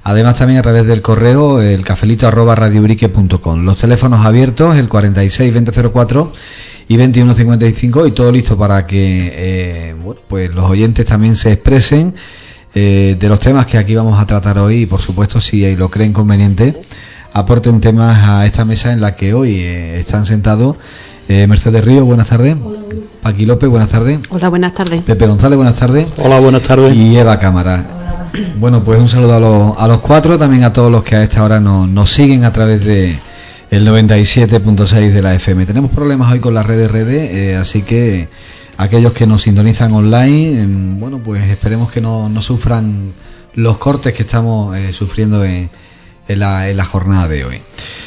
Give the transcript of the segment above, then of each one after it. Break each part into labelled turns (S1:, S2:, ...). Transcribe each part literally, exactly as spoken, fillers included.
S1: Además también a través del correo el cafelito arroba radiourique punto com. Los teléfonos abiertos, el cuarenta y seis veinte cero cuatro y veintiuno cincuenta y cinco, y todo listo para que eh, bueno, pues los oyentes también se expresen eh, de los temas que aquí vamos a tratar hoy, y por supuesto, si lo creen conveniente, aporten temas a esta mesa en la que hoy eh, están sentados eh, Mercedes Río, buenas tardes. Paqui López, buenas tardes.
S2: Hola, buenas tardes.
S1: Pepe González, buenas tardes.
S3: Hola, buenas tardes.
S1: Y Eva Cámara. Bueno, pues un saludo a los, a los cuatro, también a todos los que a esta hora nos, nos siguen a través de el noventa y siete punto seis de la F M. Tenemos problemas hoy con las redes redes, eh, así que aquellos que nos sintonizan online, eh, bueno, pues esperemos que no, no sufran los cortes que estamos eh, sufriendo en, en, la, en la jornada de hoy.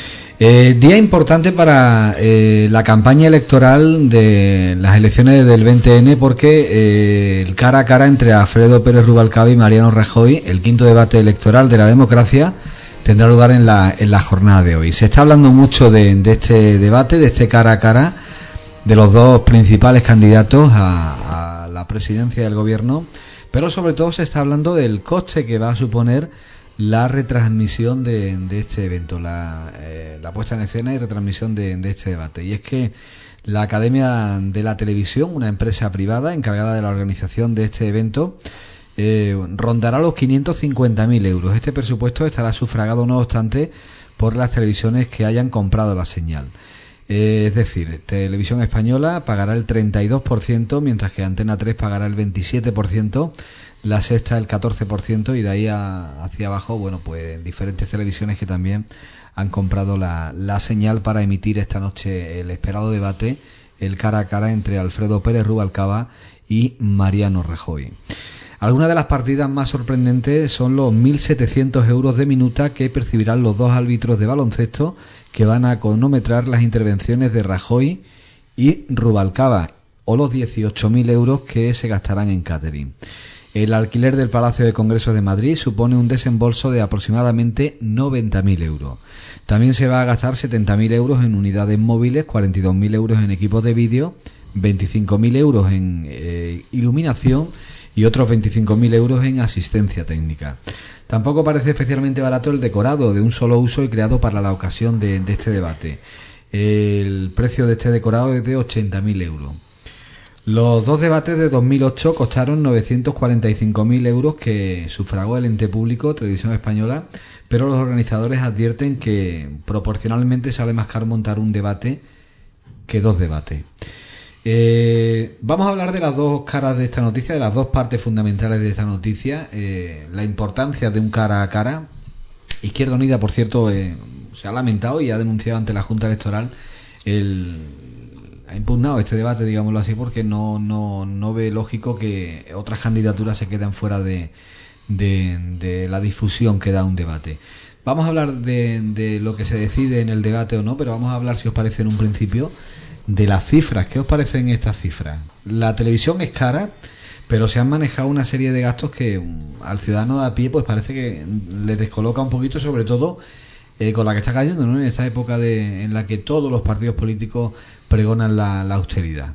S1: Eh, día importante para eh, la campaña electoral de las elecciones del veinte ene, porque eh, el cara a cara entre Alfredo Pérez Rubalcaba y Mariano Rajoy, el quinto debate electoral de la democracia, tendrá lugar en la, en la jornada de hoy. Se está hablando mucho de, de este debate, de este cara a cara, de los dos principales candidatos a, a la presidencia del gobierno, pero sobre todo se está hablando del coste que va a suponer la retransmisión de, de este evento, la, eh, la puesta en escena y retransmisión de, de este debate. Y es que la Academia de la Televisión, una empresa privada encargada de la organización de este evento, eh, rondará los quinientos cincuenta mil euros. Este presupuesto estará sufragado, no obstante, por las televisiones que hayan comprado la señal. Eh, es decir, Televisión Española pagará el treinta y dos por ciento, mientras que Antena tres pagará el veintisiete por ciento, la Sexta el catorce por ciento, y de ahí a, hacia abajo, bueno, pues diferentes televisiones que también han comprado la, la señal para emitir esta noche el esperado debate, el cara a cara entre Alfredo Pérez Rubalcaba y Mariano Rajoy. Algunas de las partidas más sorprendentes son los mil setecientos euros de minuta que percibirán los dos árbitros de baloncesto que van a cronometrar las intervenciones de Rajoy y Rubalcaba, o los dieciocho mil euros que se gastarán en catering. El alquiler del Palacio de Congresos de Madrid supone un desembolso de aproximadamente noventa mil euros. También se va a gastar setenta mil euros en unidades móviles, cuarenta y dos mil euros en equipos de vídeo, veinticinco mil euros en eh, iluminación y otros veinticinco mil euros en asistencia técnica. Tampoco parece especialmente barato el decorado de un solo uso y creado para la ocasión de, de este debate. El precio de este decorado es de ochenta mil euros. Los dos debates de dos mil ocho costaron novecientos cuarenta y cinco mil euros que sufragó el ente público Televisión Española, pero los organizadores advierten que proporcionalmente sale más caro montar un debate que dos debates. Eh, vamos a hablar de las dos caras de esta noticia, de las dos partes fundamentales de esta noticia, eh, la importancia de un cara a cara. Izquierda Unida, por cierto, eh, se ha lamentado y ha denunciado ante la Junta Electoral el... ha impugnado este debate, digámoslo así, porque no no no ve lógico que otras candidaturas se queden fuera de, de, de la difusión que da un debate. Vamos a hablar de, de lo que se decide en el debate o no, pero vamos a hablar, si os parece, en un principio, de las cifras. ¿Qué os parecen estas cifras? La televisión es cara, pero se han manejado una serie de gastos que um, al ciudadano de a pie pues parece que les descoloca un poquito, sobre todo eh, con la que está cayendo, ¿no?, en esta época de, en la que todos los partidos políticos pregonan la, la austeridad.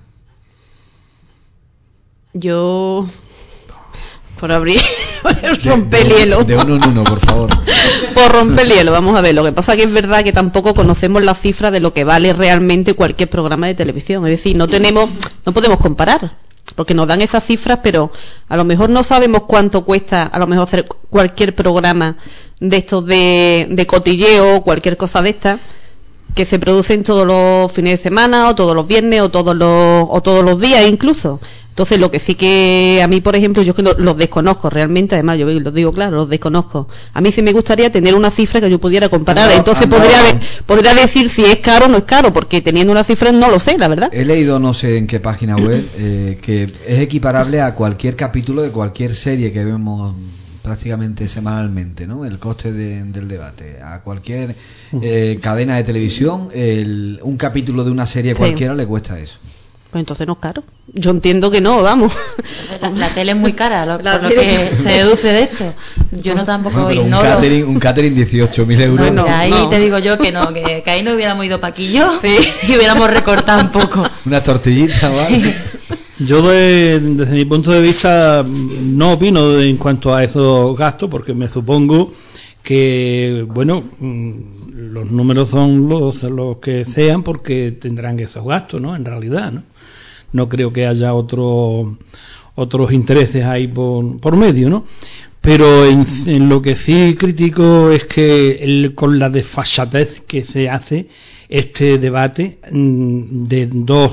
S2: Yo, por abrir, por romper el hielo.
S1: De uno en uno, por favor.
S2: Por romper el hielo, vamos a ver. Lo que pasa que es verdad que tampoco conocemos las cifras de lo que vale realmente cualquier programa de televisión. Es decir, no tenemos, no podemos comparar, porque nos dan esas cifras, pero a lo mejor no sabemos cuánto cuesta a lo mejor hacer cualquier programa de estos de, de cotilleo, cualquier cosa de estas, que se producen todos los fines de semana, o todos los viernes, o todos los, o todos los días incluso. Entonces, lo que sí que a mí, por ejemplo, yo es que no, los desconozco realmente, además yo los digo claro, los desconozco. A mí sí me gustaría tener una cifra que yo pudiera comparar, no, entonces no, podría, de, podría decir si es caro o no es caro, porque teniendo una cifra no lo sé, la verdad.
S1: He leído, no sé en qué página web, eh, que es equiparable a cualquier capítulo de cualquier serie que vemos prácticamente semanalmente, ¿no? El coste de, del debate. A cualquier eh, cadena de televisión, el, un capítulo de una serie cualquiera sí le cuesta eso.
S2: Pues entonces no es caro. Yo entiendo que no, vamos.
S4: La, la tele es muy cara, lo, por lo que se deduce de esto. Yo no tampoco
S1: bueno,
S4: ignoro.
S1: Un catering, un catering dieciocho mil euros.
S4: No, no, ahí
S2: no.
S4: te digo yo que no, que, que ahí no hubiéramos ido paquillo
S2: sí.
S4: y hubiéramos recortado un poco.
S1: Una tortillita, ¿vale?
S4: Sí.
S3: Yo de, desde mi punto de vista no opino en cuanto a esos gastos, porque me supongo que, bueno, los números son los, los que sean, porque tendrán esos gastos, ¿no? En realidad, ¿no? No creo que haya otro, otros intereses ahí por, por medio, ¿no? Pero en, en lo que sí critico es que el, con la desfachatez que se hace este debate de dos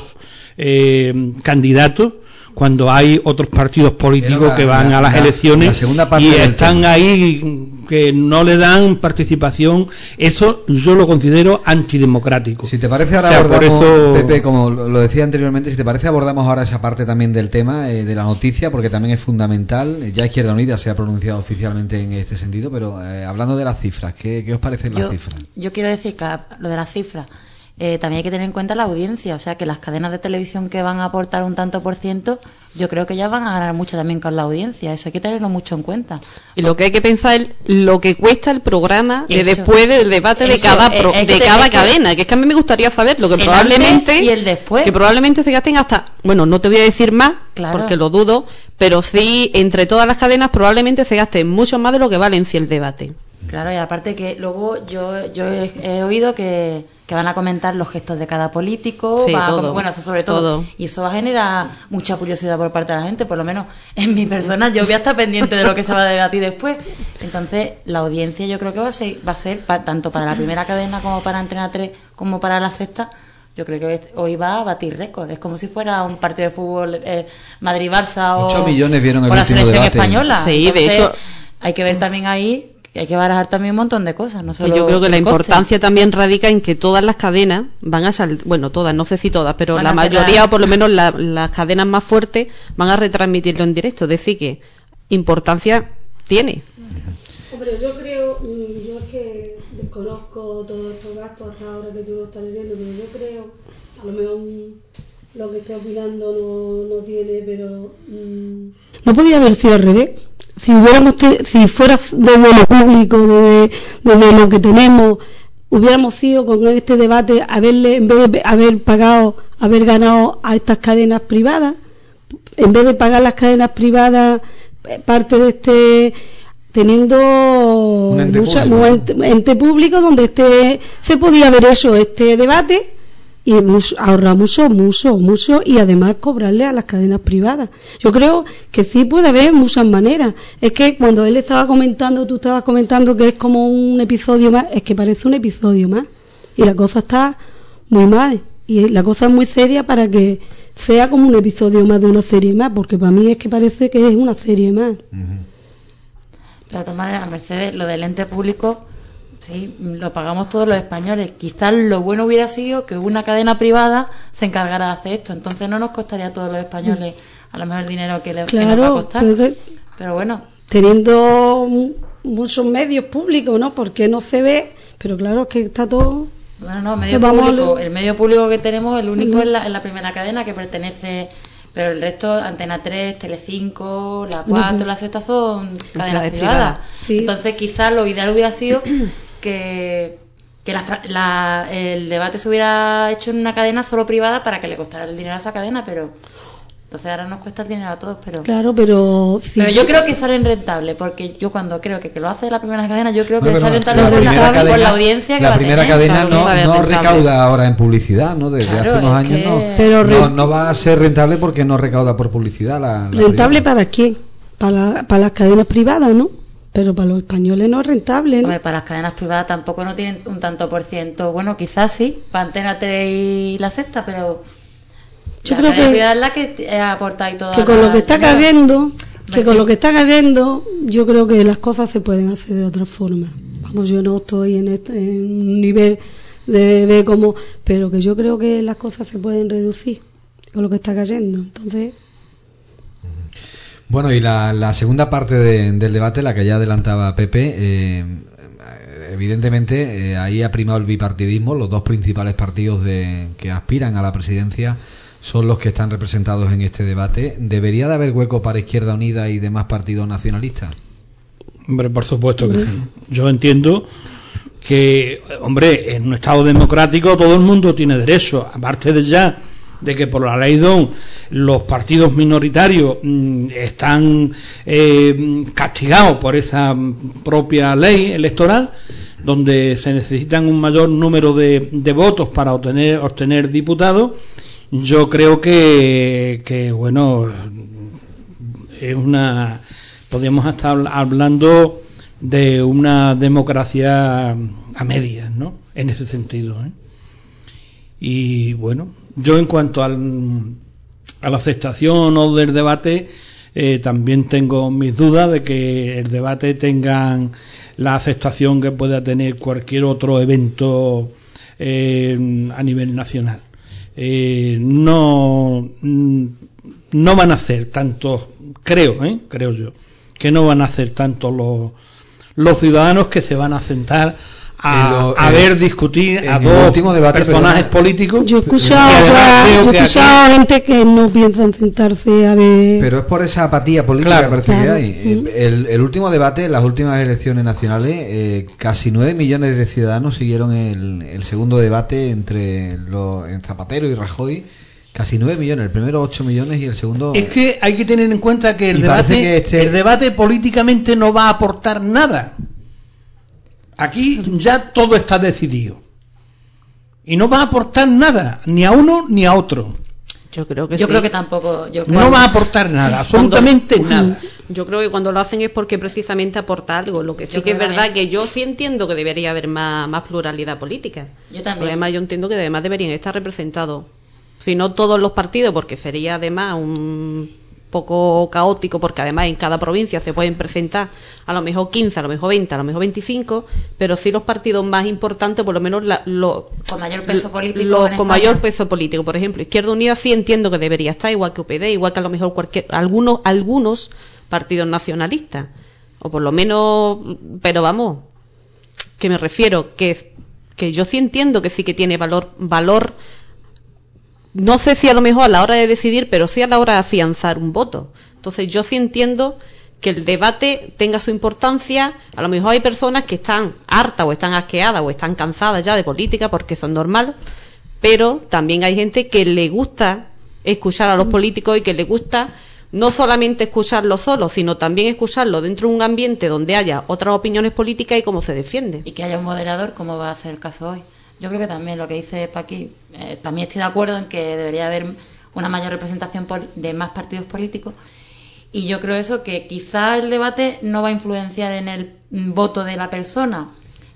S3: eh, candidatos, cuando hay otros partidos políticos la, que van la, a las la, elecciones la y están tema. ahí que no le dan participación, eso yo lo considero antidemocrático.
S1: Si te parece ahora, o sea, abordamos, eso... Pepe, como lo decía anteriormente, si te parece abordamos ahora esa parte también del tema, eh, de la noticia, porque también es fundamental. Ya Izquierda Unida se ha pronunciado oficialmente en este sentido, pero eh, hablando de las cifras, ¿qué, qué os parecen yo, las cifras?
S4: Yo quiero decir que lo de las cifras, Eh, también hay que tener en cuenta la audiencia, o sea que las cadenas de televisión que van a aportar un tanto por ciento, yo creo que ya van a ganar mucho también con la audiencia, eso hay que tenerlo mucho en cuenta.
S2: Y lo que hay que pensar es lo que cuesta el programa de después del debate eso, de cada pro, es, es de cada que, cadena, que es que a mí me gustaría saber lo que probablemente
S4: y el después.
S2: que probablemente se gasten hasta, bueno, no te voy a decir más, claro, porque lo dudo, pero sí entre todas las cadenas probablemente se gasten mucho más de lo que vale en sí el debate.
S4: Claro, y aparte que luego yo yo he, he oído que, que van a comentar los gestos de cada político,
S2: sí,
S4: va
S2: todo,
S4: a, bueno, eso sobre todo, todo, y eso va a generar mucha curiosidad por parte de la gente, por lo menos en mi persona yo voy a estar pendiente de lo que se va a debatir después. Entonces, la audiencia yo creo que va a ser, va a ser pa, tanto para la primera cadena como para Antena tres como para la sexta. Yo creo que hoy va a batir récord. Es como si fuera un partido de fútbol eh, Madrid-Barça o,
S1: ocho millones vieron el
S4: o la selección
S1: debate.
S4: española.
S2: Sí,
S4: entonces,
S2: de hecho
S4: hay que ver también ahí, hay que barajar también un montón de cosas, no solo
S2: yo creo que la
S4: coste.
S2: importancia también radica en que todas las cadenas van a salir, bueno, todas, no sé si todas, pero van la mayoría o por lo menos la, las cadenas más fuertes van a retransmitirlo en directo, es decir que importancia tiene.
S5: Hombre, yo creo, yo es que desconozco todos estos gastos hasta ahora que tú lo estás leyendo, pero yo creo, a lo mejor lo que estoy opinando no, no tiene, pero mmm, no podía haber sido al revés. Si hubiéramos te, si fuera desde lo público, desde, desde lo que tenemos, hubiéramos sido con este debate haberle, en vez de haber pagado, haber ganado a estas cadenas privadas, en vez de pagar las cadenas privadas parte de este, teniendo un ente, mucha, público. Un ente, ente público donde este se podía haber hecho este debate y ahorrar mucho, mucho, mucho y además cobrarle a las cadenas privadas. Yo creo que sí puede haber muchas maneras. Es que cuando él estaba comentando, tú estabas comentando que es como un episodio más, es que parece un episodio más y la cosa está muy mal y la cosa es muy seria para que sea como un episodio más de una serie más, porque para mí es que parece que es una serie más.
S4: Uh-huh. Pero de todas maneras, Mercedes, lo del ente público, sí, lo pagamos todos los españoles. Quizás lo bueno hubiera sido que una cadena privada se encargara de hacer esto. Entonces no nos costaría a todos los españoles a lo mejor el dinero que, le, claro, que nos va a costar. Pero, pero bueno. Teniendo muchos medios públicos, ¿no? Porque no se ve, pero claro, es que está todo... Bueno, no, medio público, el medio público que tenemos, el único uh-huh. es, la, es la primera cadena que pertenece... Pero el resto, Antena tres, Telecinco, la cuatro, uh-huh. la sexta son cadenas privadas. Privada. Sí. Entonces quizás lo ideal hubiera sido que, que la, la, el debate se hubiera hecho en una cadena solo privada para que le costara el dinero a esa cadena, pero entonces ahora nos cuesta el dinero a todos. Pero claro, pero sí. Pero yo creo que salen rentables, porque yo cuando creo que, que lo hace la primera cadena, yo creo que no, sale rentable por la, cadena, por la audiencia que
S1: la
S4: va a
S1: primera
S4: tener.
S1: cadena no, no recauda ahora en publicidad, ¿no? Desde claro, hace unos años que... no, pero re... no no va a ser rentable porque no recauda por publicidad. La, la ¿Rentable privada. ¿Para quién? Para, para las cadenas privadas, ¿no? Pero para los españoles no es rentable, ¿no? Hombre, para las cadenas privadas tampoco no tienen un tanto por ciento. Bueno, quizás sí, para Antena tres y la sexta, pero yo la creo que es la que aporta y todo. Que con lo que está cayendo, que con lo que está cayendo, yo creo que las cosas se pueden hacer de otra forma. Vamos, yo no estoy en, este, en un nivel de ver cómo, pero que yo creo que las cosas se pueden reducir con lo que está cayendo. Entonces. Bueno, y la, la segunda parte de, del debate, la que ya adelantaba Pepe, eh, evidentemente eh, ahí ha primado el bipartidismo. Los dos principales partidos de, que aspiran a la presidencia son los que están representados en este debate. ¿Debería de haber hueco para Izquierda Unida y demás partidos nacionalistas?
S3: Hombre, por supuesto que sí. Yo entiendo que, hombre, en un Estado democrático todo el mundo tiene derecho, aparte de ya de que por la ley D O N los partidos minoritarios mmm, están eh, castigados por esa propia ley electoral, donde se necesitan un mayor número de, de votos para obtener obtener diputados. Yo creo que, que bueno, es una, podríamos estar hablando de una democracia a medias, ¿no? En ese sentido, ¿eh? Y bueno, yo en cuanto al, a la aceptación o del debate, eh, también tengo mis dudas de que el debate tenga la aceptación que pueda tener cualquier otro evento eh, a nivel nacional. Eh, no no van a hacer tantos, creo, ¿eh? creo yo, que no van a hacer tanto los los ciudadanos que se van a sentar a, lo, a ver discutir a dos debate, personajes perdona, políticos.
S5: Yo he escuchado, ya, yo he escuchado aquí, gente que no piensan sentarse a ver.
S1: Pero es por esa apatía política, claro, parece claro. que hay. El, el último debate, las últimas elecciones nacionales, eh, casi nueve millones de ciudadanos siguieron el, el segundo debate entre, los, en Zapatero y Rajoy. Casi nueve millones, el primero ocho millones y el segundo...
S3: Es que hay que tener en cuenta que el, debate, que este... el debate políticamente no va a aportar nada. Aquí ya todo está decidido. Y no va a aportar nada, ni a uno ni a otro.
S2: Yo creo que
S4: yo
S2: sí.
S4: creo que tampoco. Yo
S3: no va a aportar nada, absolutamente
S2: cuando,
S3: nada.
S2: Yo creo que cuando lo hacen es porque precisamente aporta algo. Lo que sí yo que es verdad también. Que yo sí entiendo que debería haber más, más pluralidad política.
S4: Yo también.
S2: Porque además yo entiendo que además deberían estar representados. Si no todos los partidos, porque sería además un poco caótico, porque además en cada provincia se pueden presentar a lo mejor quince, a lo mejor veinte, a lo mejor veinticinco, pero sí los partidos más importantes, por lo menos la, lo,
S4: con mayor peso político.
S2: Lo, con mayor peso político, por ejemplo, Izquierda Unida sí entiendo que debería estar, igual que U P D, igual que a lo mejor cualquier algunos algunos partidos nacionalistas, o por lo menos, pero vamos, que me refiero que que yo sí entiendo que sí que tiene valor valor. No sé si a lo mejor a la hora de decidir, pero sí a la hora de afianzar un voto. Entonces yo sí entiendo que el debate tenga su importancia. A lo mejor hay personas que están hartas o están asqueadas o están cansadas ya de política, porque eso es normal, pero también hay gente que le gusta escuchar a los políticos y que le gusta no solamente escucharlo solo, sino también escucharlo dentro de un ambiente donde haya otras opiniones políticas y cómo se defiende.
S4: Y que haya un moderador, como va a ser el caso hoy. Yo creo que también lo que dice Paqui, eh, también estoy de acuerdo en que debería haber una mayor representación por, de más partidos políticos, y yo creo eso, que quizá el debate no va a influenciar en el voto de la persona,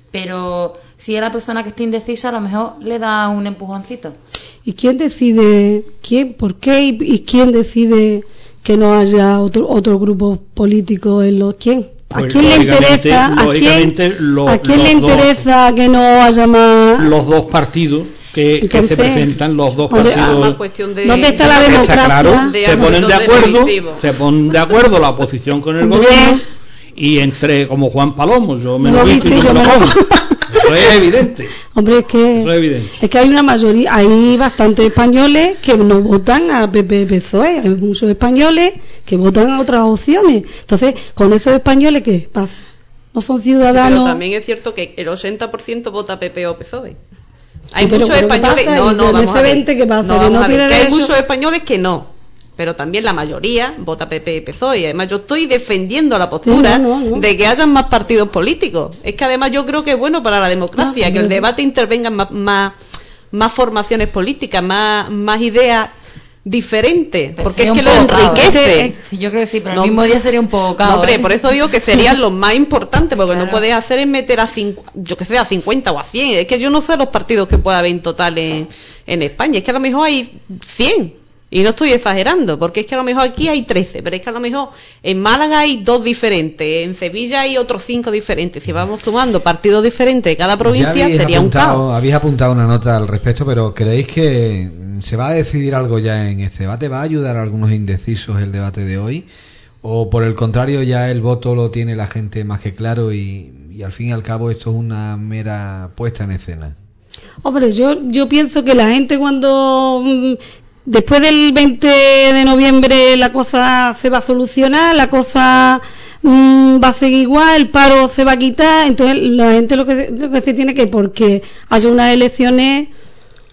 S4: pero si es la persona que está indecisa, a lo mejor le da un empujoncito.
S5: ¿Y quién decide, quién, por qué y, y quién decide que no haya otro otro grupo político en los quién? ¿A
S3: pues
S5: quién le interesa? ¿A quién,
S3: lo,
S5: ¿a quién le interesa dos, que no haya más?
S3: Los dos partidos que, Entonces, que se presentan, los dos
S5: ¿dónde,
S3: partidos.
S5: De, ¿Dónde está la democracia?
S3: Está claro, de se ponen de acuerdo, se ponen de acuerdo la oposición con el gobierno, y entre como Juan Palomo, yo me lo visto y yo me lo pongo. Eso es evidente.
S5: Hombre, es que
S3: Eso es evidente.
S5: Es que hay una mayoría, hay bastantes españoles que no votan a P P P S O E, hay muchos españoles que votan a otras opciones. Entonces, con esos españoles, ¿qué pasa? No son ciudadanos.
S2: Sí, pero también es cierto que el ochenta por ciento vota P P o P S O E. Hay
S5: sí, pero,
S2: muchos
S5: pero
S2: españoles, no, no, vamos a ver.
S5: veinte, ¿qué pasa?
S2: No,
S5: que
S2: vamos
S5: no
S2: a ver,
S5: tiene
S2: que hay
S5: derecho.
S2: muchos españoles que no. Pero también la mayoría vota P P y P S O E. Y además yo estoy defendiendo la postura sí, no, no, no. de que hayan más partidos políticos. Es que además yo creo que es bueno para la democracia, no, que no, el debate intervengan más, más, más formaciones políticas, más, más ideas diferentes, pero porque es que lo enriquece.
S4: ¿eh? Sí, yo creo que sí, pero no, el mismo día sería un poco caos.
S2: No, hombre,
S4: ¿eh?
S2: por eso digo que serían los más importantes, porque claro. No puedes hacer es meter a cincu, yo que sé, a cincuenta o a cien. Es que yo no sé los partidos que pueda haber en total en, en España. Es que a lo mejor hay cien. Y no estoy exagerando, porque es que a lo mejor aquí hay trece, pero es que a lo mejor en Málaga hay dos diferentes, en Sevilla hay otros cinco diferentes. Si vamos sumando partidos diferentes de cada provincia, sería apuntado, un caos.
S1: Habéis apuntado una nota al respecto, pero ¿creéis que se va a decidir algo ya en este debate? ¿Va a ayudar a algunos indecisos el debate de hoy? ¿O por el contrario ya el voto lo tiene la gente más que claro y, y al fin y al cabo esto es una mera puesta en escena?
S5: Hombre, yo, yo pienso que la gente cuando... Después del veinte de noviembre la cosa se va a solucionar, la cosa mmm, va a seguir igual, el paro se va a quitar, entonces la gente lo que, lo que se tiene que, porque haya unas elecciones,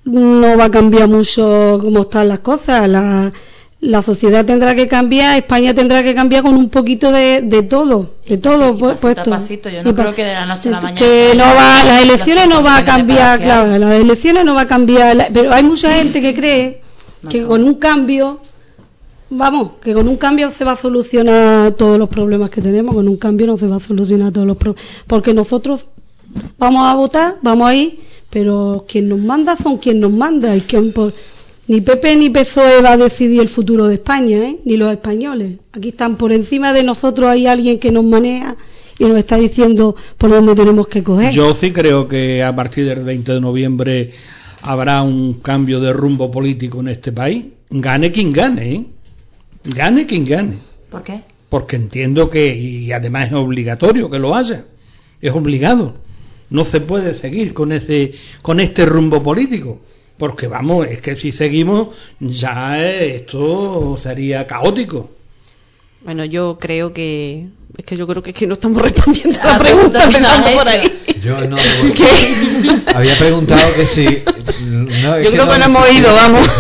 S5: no va a cambiar mucho cómo están las cosas. La, la sociedad tendrá que cambiar, España tendrá que cambiar con un poquito de, de todo, de todo
S4: sí,
S5: pu- puesto.
S4: Pasito, yo no creo que de la noche a la mañana.
S5: Que no va, las elecciones no va a cambiar, claro, las elecciones no va a cambiar, la, pero hay mucha gente que cree no, que no. con un cambio, vamos, que con un cambio se va a solucionar todos los problemas que tenemos, con un cambio no se va a solucionar todos los problemas, porque nosotros vamos a votar, vamos a ir, pero quien nos manda son quien nos manda, y quien por ni P P ni P S O E va a decidir el futuro de España, ¿eh? Ni los españoles. Aquí están por encima de nosotros, hay alguien que nos maneja y nos está diciendo por dónde tenemos que coger.
S3: Yo sí creo que a partir del veinte de noviembre habrá un cambio de rumbo político en este país. Gane quien gane, ¿eh? Gane quien gane.
S4: ¿Por qué?
S3: Porque entiendo que, y además es obligatorio que lo haya, es obligado. No se puede seguir con ese, con este rumbo político. Porque vamos, es que si seguimos ya esto sería caótico.
S2: Bueno, yo creo que es que yo creo que es que no estamos respondiendo a la pregunta empezando por ahí.
S1: Yo no había preguntado que si no,
S2: yo creo que, que no hemos ido, vamos.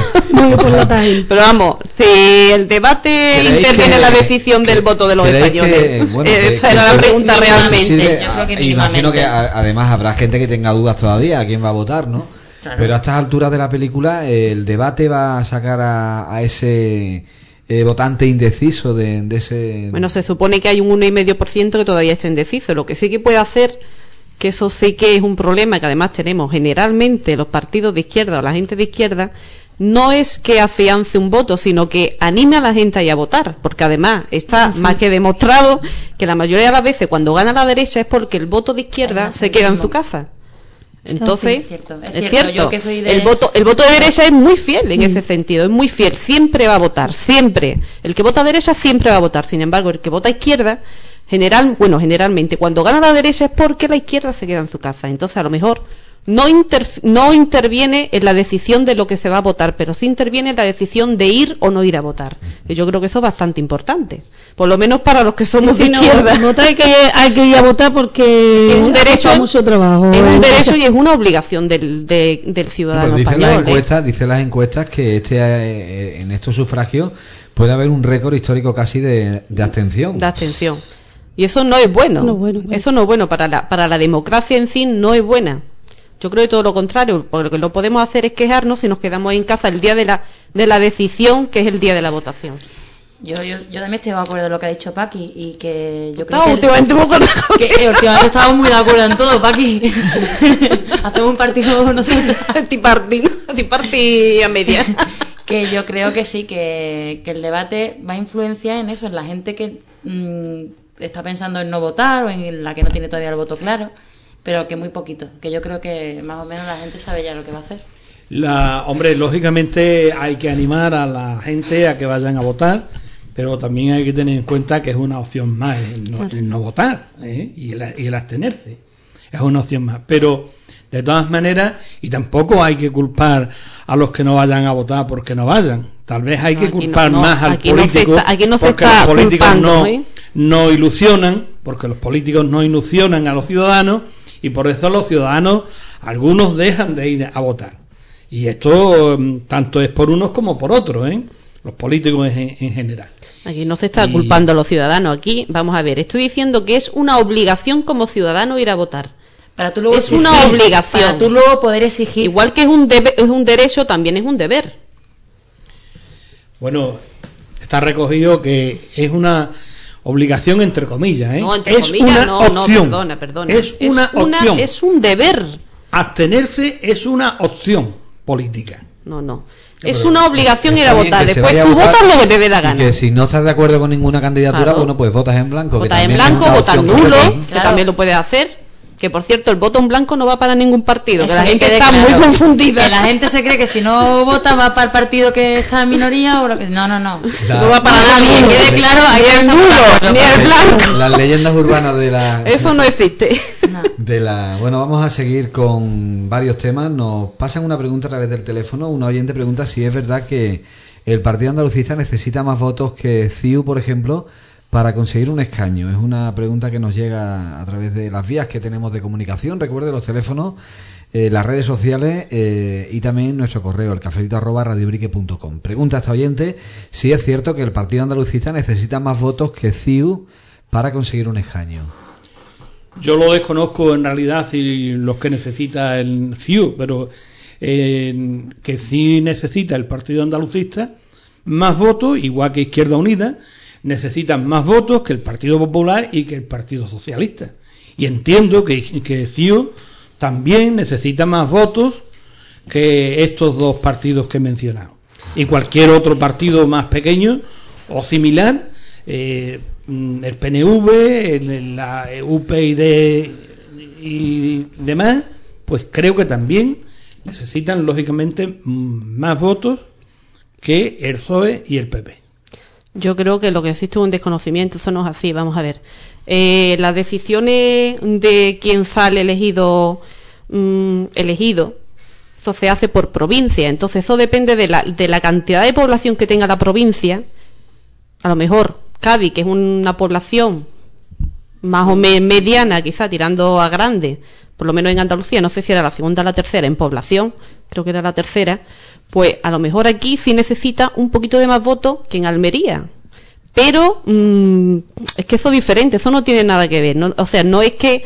S2: Pero vamos, si el debate interviene en la decisión del voto de los españoles, que, bueno, esa que, era que la pregunta que realmente.
S1: De, yo creo que imagino que a, además habrá gente que tenga dudas todavía a quién va a votar, ¿no? Claro. Pero a estas alturas de la película el debate va a sacar a, a ese eh, votante indeciso de, de ese...
S2: Bueno, se supone que hay un uno coma cinco por ciento que todavía está indeciso. Lo que sí que puede hacer, que eso sí que es un problema que además tenemos generalmente los partidos de izquierda o la gente de izquierda, no es que afiance un voto, sino que anime a la gente a ir a votar, porque además está sí. más que demostrado que la mayoría de las veces cuando gana la derecha es porque el voto de izquierda se queda en su casa. Entonces, sí, es cierto, es es cierto. Yo que soy de... el voto el voto de derecha es muy fiel en mm. ese sentido, es muy fiel, siempre va a votar, siempre. El que vota a derecha siempre va a votar, sin embargo, el que vota a izquierda, general, bueno, generalmente cuando gana la derecha es porque la izquierda se queda en su casa. Entonces, a lo mejor no inter, no interviene en la decisión de lo que se va a votar, pero sí interviene en la decisión de ir o no ir a votar. Y yo creo que eso es bastante importante, por lo menos para los que somos sí, de no, izquierda.
S5: Votar hay que, hay que ir a votar porque
S2: es un derecho,
S5: mucho trabajo.
S2: Es un derecho y es una obligación del, de, del ciudadano
S1: sí,
S2: español.
S1: Las encuestas, ¿eh? Dicen las encuestas que este eh, en estos sufragios puede haber un récord histórico casi de, de abstención.
S2: De abstención. Y eso no es bueno. No, bueno, bueno. Eso no es bueno para la, para la democracia en sí, no es buena. Yo creo que todo lo contrario, porque lo que no podemos hacer es quejarnos si nos quedamos ahí en casa el día de la de la decisión, que es el día de la votación.
S4: Yo, yo, yo también estoy de acuerdo en lo que ha dicho Paqui y que yo creo
S2: no,
S4: que,
S2: últimamente
S4: el, que, que eh, últimamente estamos muy de acuerdo en todo, Paqui. Hacemos un partido nosotros.
S2: Tiparti, tiparti a media.
S4: Que yo creo que sí, que, que el debate va a influenciar en eso, en la gente que mmm, está pensando en no votar o en la que no tiene todavía el voto claro. Pero que muy poquito, que yo creo que más o menos la gente sabe ya lo que va a hacer.
S3: La, hombre, lógicamente hay que animar a la gente a que vayan a votar, pero también hay que tener en cuenta que es una opción más el no, el no votar, ¿eh? y, el, y el abstenerse. Es una opción más. Pero, de todas maneras, y tampoco hay que culpar a los que no vayan a votar porque no vayan. Tal vez hay no, que culpar no, no, más al político,
S2: no está, no
S3: porque los políticos culpando, no, ¿eh? no ilusionan, porque los políticos no ilusionan a los ciudadanos, y por eso los ciudadanos, algunos dejan de ir a votar. Y esto tanto es por unos como por otros, ¿eh? Los políticos en, en general.
S2: Aquí no se está y... culpando a los ciudadanos. Aquí, vamos a ver, estoy diciendo que es una obligación como ciudadano ir a votar.
S4: Para tú luego
S2: es
S4: exigir,
S2: una obligación.
S4: Para tú luego poder exigir.
S2: Igual que es un, debe, es un derecho, también es un deber.
S3: Bueno, está recogido que es una... obligación entre comillas, ¿eh?
S2: No, entre
S3: es
S2: comillas,
S3: una
S2: no,
S3: opción.
S2: no, perdona, perdona.
S3: Es, es una, una opción.
S2: Es un deber.
S3: Abstenerse es una opción política.
S2: No, no. Es Pero una obligación ir a votar. Después
S1: a
S2: tú
S1: votar,
S2: votas lo que te dé la gana.
S1: Y que si no estás de acuerdo con ninguna candidatura,
S2: claro.
S1: bueno, pues votas en blanco.
S2: Votas en blanco, votas nulo, que, que también lo puedes hacer. Que por cierto, el voto en blanco no va para ningún partido,
S4: Eso
S2: que la gente
S4: que
S2: está
S4: claro,
S2: muy confundida.
S4: Que la gente se cree que si no vota va para el partido que está en minoría o lo que... No, no, no.
S1: La,
S2: no va para nadie.
S4: Que quede claro, ahí
S2: ni el nulo, ni el blanco.
S1: Las leyendas urbanas de la...
S2: Eso no existe.
S4: No.
S1: De la... Bueno, vamos a seguir con varios temas. Nos pasan una pregunta a través del teléfono. Una oyente pregunta si es verdad que el Partido Andalucista necesita más votos que C I U, por ejemplo, para conseguir un escaño? Es una pregunta que nos llega a través de las vías que tenemos de comunicación. Recuerde los teléfonos, eh, las redes sociales eh, y también nuestro correo, el cafelito arroba radiobrique punto com. Pregunta a esta oyente si es cierto que el Partido Andalucista necesita más votos que C I U para conseguir un escaño.
S3: Yo lo desconozco en realidad si los que necesita el C I U, pero eh, que sí necesita el Partido Andalucista más votos, igual que Izquierda Unida, necesitan más votos que el Partido Popular y que el Partido Socialista. Y entiendo que, que C I U también necesita más votos que estos dos partidos que he mencionado. Y cualquier otro partido más pequeño o similar, eh, el P N V, el, la U P yD y demás, pues creo que también necesitan lógicamente más votos que el P S O E y el P P.
S2: Yo creo que lo que existe es un desconocimiento, eso no es así. Vamos a ver, eh, las decisiones de quién sale elegido mmm, elegido eso se hace por provincia, entonces eso depende de la, de la cantidad de población que tenga la provincia. A lo mejor Cádiz, que es una población más o menos mediana, quizá tirando a grande, por lo menos en Andalucía, no sé si era la segunda o la tercera en población, creo que era la tercera, pues a lo mejor aquí sí necesita un poquito de más votos que en Almería. Pero mmm, es que eso es diferente, eso no tiene nada que ver, ¿no? O sea, no es que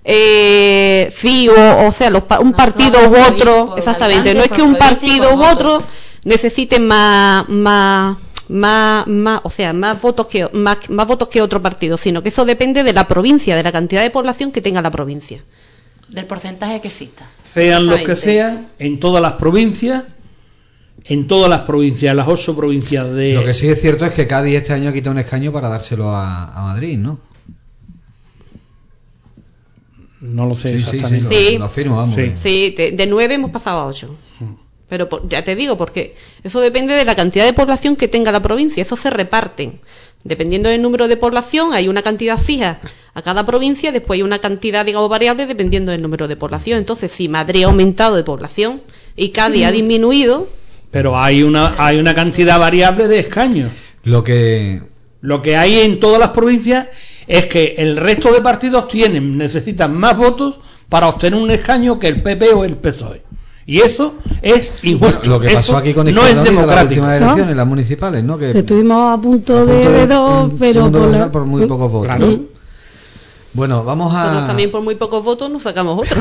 S2: eh, sí, o, o sea, los, un no, partido u otro, exactamente, no es que un partido u otro necesite más, más, más, más, o sea, más votos que más, más votos que otro partido, sino que eso depende de la provincia, de la cantidad de población que tenga la provincia.
S4: Del porcentaje que exista.
S3: Sean los que sean, en todas las provincias, en todas las provincias, las ocho provincias de...
S1: Lo que sí es cierto es que Cádiz este año ha quitado un escaño para dárselo a, a Madrid, ¿no?
S3: No lo sé
S1: sí,
S3: exactamente.
S1: Sí, sí,
S2: sí,
S1: lo, lo afirmo, vamos.
S2: Sí, sí de, de nueve hemos pasado a ocho. Pero por, ya te digo, porque eso depende de la cantidad de población que tenga la provincia, eso se reparten. Dependiendo del número de población, hay una cantidad fija a cada provincia, después hay una cantidad, digamos, variable dependiendo del número de población. Entonces, si Madrid ha aumentado de población y Cádiz mm. ha disminuido...
S3: Pero hay una hay una cantidad variable de escaños.
S1: Lo que
S3: lo que hay en todas las provincias es que el resto de partidos tienen necesitan más votos para obtener un escaño que el P P o el P S O E. Y eso es igual.
S1: Bueno, lo que pasó aquí con
S3: no es democrático.
S1: Las últimas elecciones, ¿no? Las municipales, ¿no? Que
S5: estuvimos a punto, a punto de, de dos, pero por, la...
S1: por muy pocos votos.
S3: Claro.
S1: ¿no? Bueno, vamos a...
S2: Nosotros también por muy pocos votos nos sacamos otro.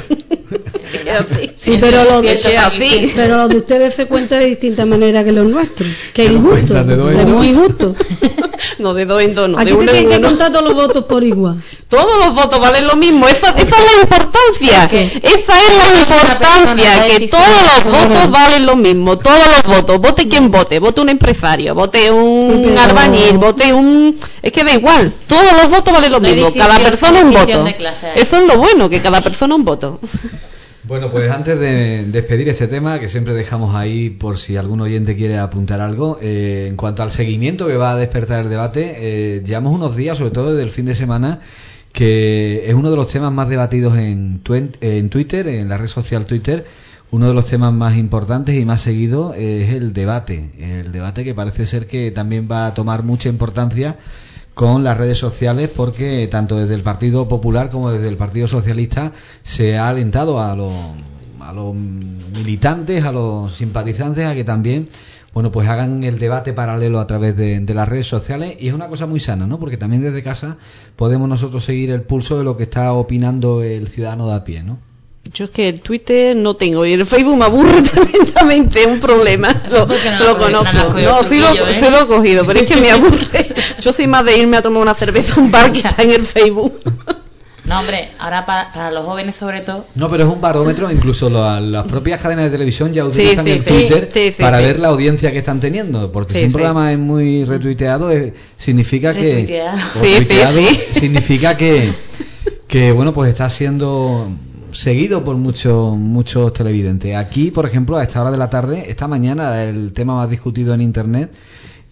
S5: Sí, pero los, de, así. pero los de ustedes se cuentan de distinta manera que los nuestros. Que es injusto. Es muy injusto.
S2: No, de dos en dos, no.
S5: Aquí
S2: de uno
S5: se tienen
S2: en
S5: que
S2: uno.
S5: contar todos los votos por igual.
S2: Todos los votos valen lo mismo. Esa, esa es la importancia.
S4: ¿Qué?
S2: Esa es la importancia. Que todos los votos valen lo mismo. Todos los votos. Vote quien vote. Vote un empresario. Vote un sí, pero... albañil. Vote un... Es que da igual. Todos los votos valen lo
S4: no
S2: mismo. Cada persona un voto. Eso es lo bueno, que cada persona un voto.
S1: Bueno, pues antes de despedir este tema, que siempre dejamos ahí por si algún oyente quiere apuntar algo, eh, en cuanto al seguimiento que va a despertar el debate, eh, llevamos unos días, sobre todo desde el fin de semana, que es uno de los temas más debatidos en, tuen- en Twitter, en la red social Twitter. Uno de los temas más importantes y más seguidos es el debate, el debate que parece ser que también va a tomar mucha importancia con las redes sociales, porque tanto desde el Partido Popular como desde el Partido Socialista se ha alentado a los, a los militantes, a los simpatizantes a que también, bueno, pues hagan el debate paralelo a través de, de las redes sociales, y es una cosa muy sana, ¿no? Porque también desde casa podemos nosotros seguir el pulso de lo que está opinando el ciudadano de a pie, ¿no?
S2: Yo es que el Twitter no tengo y el Facebook me aburre tremendamente, es un problema. Lo,
S4: no
S2: lo conozco. No, no sí, lo, ¿eh? sí lo he cogido, pero es que me aburre. Yo soy más de irme a tomar una cerveza a un bar que está en el Facebook.
S4: No, hombre, ahora para, para los jóvenes sobre todo...
S1: No, pero es un barómetro, incluso lo, las propias cadenas de televisión ya utilizan
S2: sí, sí,
S1: el
S2: sí,
S1: Twitter
S2: sí, sí,
S1: para
S2: sí.
S1: ver la audiencia que están teniendo, porque
S2: sí,
S1: si un
S2: sí.
S1: programa es muy retuiteado, es, significa que...
S4: Retuiteado.
S2: Sí,
S1: retuiteado,
S2: sí, sí.
S1: significa que, que, bueno, pues está siendo seguido por muchos muchos televidentes. Aquí, por ejemplo, a esta hora de la tarde, esta mañana, el tema más discutido en Internet,